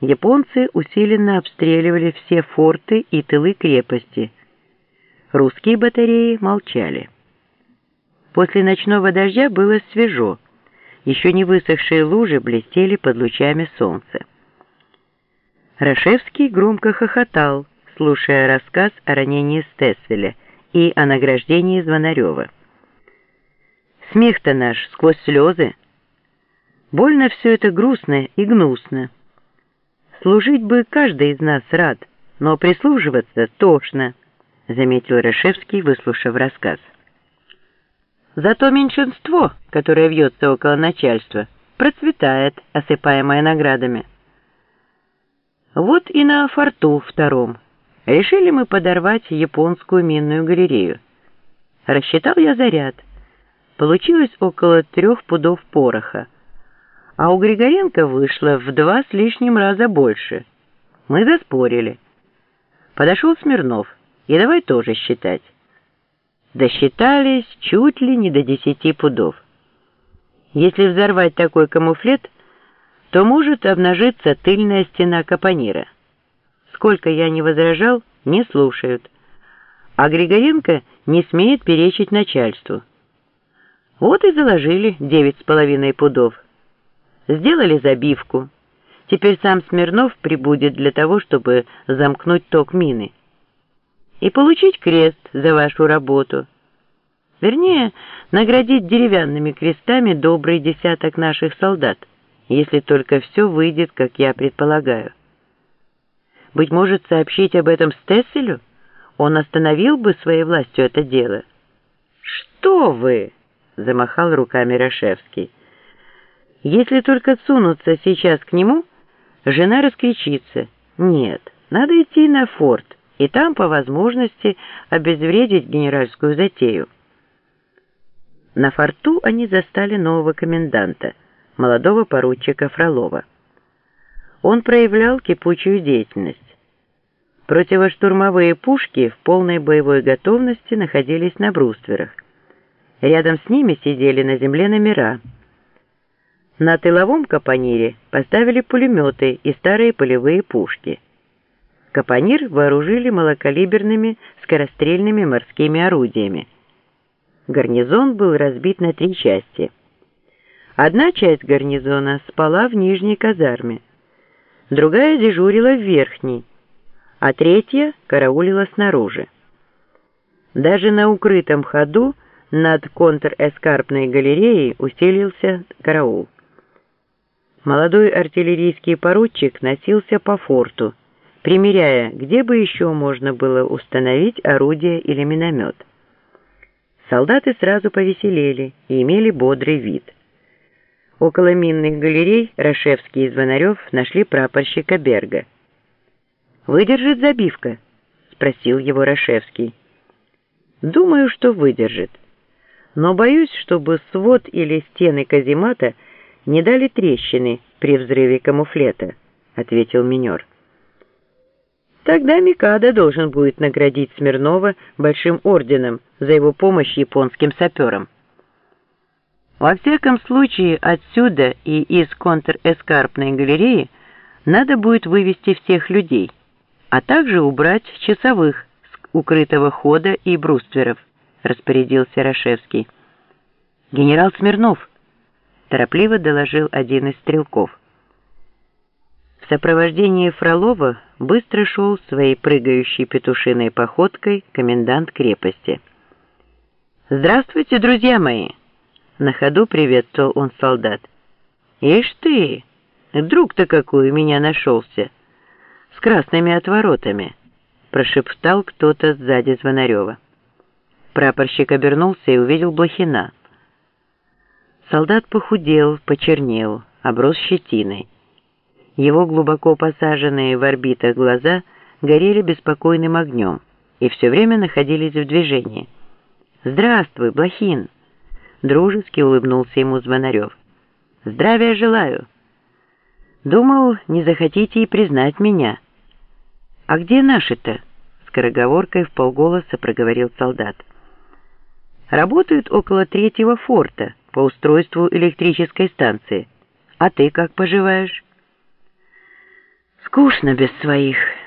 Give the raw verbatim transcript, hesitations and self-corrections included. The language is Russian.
Японцы усиленно обстреливали все форты и тылы крепости. Русские батареи молчали. После ночного дождя было свежо. Еще не высохшие лужи блестели под лучами солнца. Рашевский громко хохотал, слушая рассказ о ранении Стесселя и о награждении Звонарева. Смех-то наш сквозь слезы. Больно все это грустно и гнусно. Служить бы каждый из нас рад, но прислуживаться тошно, заметил Рашевский, выслушав рассказ. Зато меньшинство, которое вьется около начальства, процветает, осыпаемое наградами. Вот и на форту втором решили мы подорвать японскую минную галерею. Рассчитал я заряд. Получилось около трех пудов пороха, а у Григоренко вышло в два с лишним раза больше. Мы заспорили. Подошел Смирнов, и давай тоже считать. Досчитались чуть ли не до десяти пудов. Если взорвать такой камуфлет, то может обнажиться тыльная стена капонира. Сколько я не возражал, не слушают. А Григоренко не смеет перечить начальству. Вот и заложили девять с половиной пудов. Сделали забивку. Теперь сам Смирнов прибудет для того, чтобы замкнуть ток мины. И получить крест за вашу работу. Вернее, наградить деревянными крестами добрый десяток наших солдат, если только все выйдет, как я предполагаю. Быть может, сообщить об этом Стесселю? Он остановил бы своей властью это дело. «Что вы?» — замахал руками Рашевский. «Если только сунуться сейчас к нему, жена раскричится. Нет, надо идти на форт, и там, по возможности, обезвредить генеральскую затею». На форту они застали нового коменданта, молодого поручика Фролова. Он проявлял кипучую деятельность. Противоштурмовые пушки в полной боевой готовности находились на брустверах. Рядом с ними сидели на земле номера. На тыловом капонире поставили пулеметы и старые полевые пушки. Капонир вооружили малокалиберными скорострельными морскими орудиями. Гарнизон был разбит на три части. Одна часть гарнизона спала в нижней казарме, другая дежурила в верхней, а третья караулила снаружи. Даже на укрытом ходу над контр-эскарпной галереей усилился караул. Молодой артиллерийский поручик носился по форту, примеряя, где бы еще можно было установить орудие или миномет. Солдаты сразу повеселели и имели бодрый вид. Около минных галерей Рашевский и Звонарев нашли прапорщика Берга. «Выдержит забивка?» — спросил его Рашевский. «Думаю, что выдержит. Но боюсь, чтобы свод или стены каземата не дали трещины при взрыве камуфлета», — ответил минер. «Тогда Микадо должен будет наградить Смирнова большим орденом за его помощь японским саперам. Во всяком случае, отсюда и из контр-эскарпной галереи надо будет вывести всех людей, а также убрать часовых с укрытого хода и брустверов», — распорядился Рашевский. «Генерал Смирнов», — торопливо доложил один из стрелков. В сопровождении Фролова быстро шел своей прыгающей петушиной походкой комендант крепости. «Здравствуйте, друзья мои!» — на ходу приветствовал он солдат. «Ишь ты! Друг-то какой у меня нашелся! С красными отворотами!» — прошептал кто-то сзади Звонарева. Прапорщик обернулся и увидел Блохина. Солдат похудел, почернел, оброс щетиной. Его глубоко посаженные в орбитах глаза горели беспокойным огнем и все время находились в движении. «Здравствуй, Блохин!» — дружески улыбнулся ему Звонарев. «Здравия желаю! Думал, не захотите и признать меня». «А где наши-то?» — скороговоркой вполголоса проговорил солдат. «Работают около третьего форта по устройству электрической станции. А ты как поживаешь?» Скучно без своих.